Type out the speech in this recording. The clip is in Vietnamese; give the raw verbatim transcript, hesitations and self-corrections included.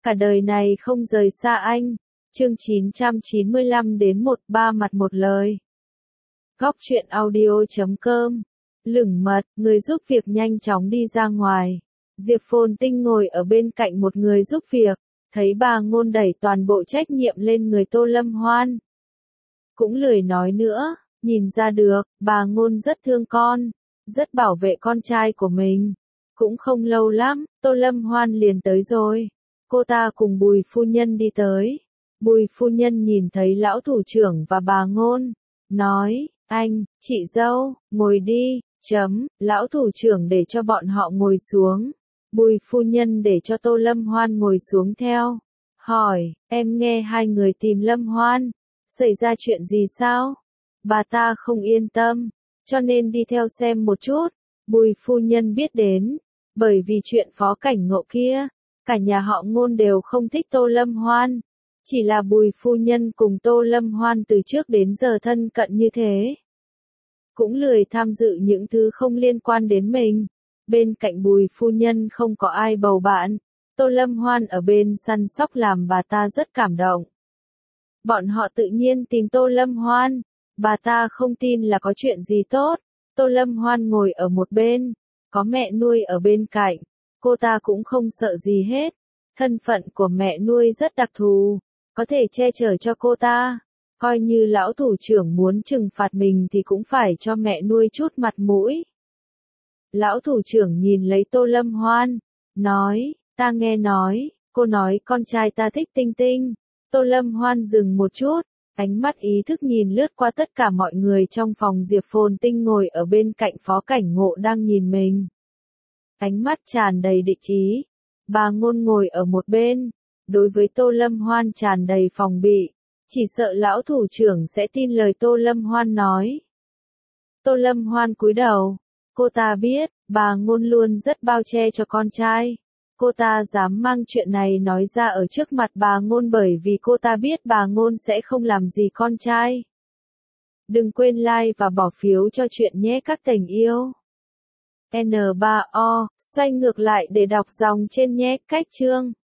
Cả đời này không rời xa anh. Chương chín trăm chín mươi lăm đến một ba mặt một lời. Góc truyện audio chấm com. Lửng mật, người giúp việc nhanh chóng đi ra ngoài. Diệp Phồn Tinh ngồi ở bên cạnh một người giúp việc, thấy bà Ngôn đẩy toàn bộ trách nhiệm lên người Tô Lâm Hoan. Cũng lười nói nữa, nhìn ra được, bà Ngôn rất thương con, rất bảo vệ con trai của mình. Cũng không lâu lắm, Tô Lâm Hoan liền tới rồi. Cô ta cùng Bùi phu nhân đi tới. Bùi phu nhân nhìn thấy lão thủ trưởng và bà Ngôn, nói, anh, chị dâu, ngồi đi, chấm, lão thủ trưởng để cho bọn họ ngồi xuống. Bùi phu nhân để cho Tô Lâm Hoan ngồi xuống theo. Hỏi, em nghe hai người tìm Lâm Hoan, xảy ra chuyện gì sao? Bà ta không yên tâm, cho nên đi theo xem một chút. Bùi phu nhân biết đến, bởi vì chuyện Phó Cảnh Ngộ kia, cả nhà họ Ngôn đều không thích Tô Lâm Hoan. Chỉ là Bùi phu nhân cùng Tô Lâm Hoan từ trước đến giờ thân cận như thế. Cũng lười tham dự những thứ không liên quan đến mình. Bên cạnh Bùi phu nhân không có ai bầu bạn. Tô Lâm Hoan ở bên săn sóc làm bà ta rất cảm động. Bọn họ tự nhiên tìm Tô Lâm Hoan. Bà ta không tin là có chuyện gì tốt. Tô Lâm Hoan ngồi ở một bên. Có mẹ nuôi ở bên cạnh. Cô ta cũng không sợ gì hết. Thân phận của mẹ nuôi rất đặc thù. Có thể che chở cho cô ta. Coi như lão thủ trưởng muốn trừng phạt mình thì cũng phải cho mẹ nuôi chút mặt mũi. Lão thủ trưởng nhìn lấy Tô Lâm Hoan. Nói, ta nghe nói, cô nói con trai ta thích Tinh Tinh. Tô Lâm Hoan dừng một chút. Ánh mắt ý thức nhìn lướt qua tất cả mọi người trong phòng. Diệp Phồn Tinh ngồi ở bên cạnh Phó Cảnh Ngộ đang nhìn mình. Ánh mắt tràn đầy địch ý. Bà Ngôn ngồi ở một bên. Đối với Tô Lâm Hoan tràn đầy phòng bị. Chỉ sợ lão thủ trưởng sẽ tin lời Tô Lâm Hoan nói. Tô Lâm Hoan cúi đầu. Cô ta biết, bà Ngôn luôn rất bao che cho con trai. Cô ta dám mang chuyện này nói ra ở trước mặt bà Ngôn bởi vì cô ta biết bà Ngôn sẽ không làm gì con trai. Đừng quên like và bỏ phiếu cho chuyện nhé các tình yêu. N ba O, xoay ngược lại để đọc dòng trên nhé. Cách chương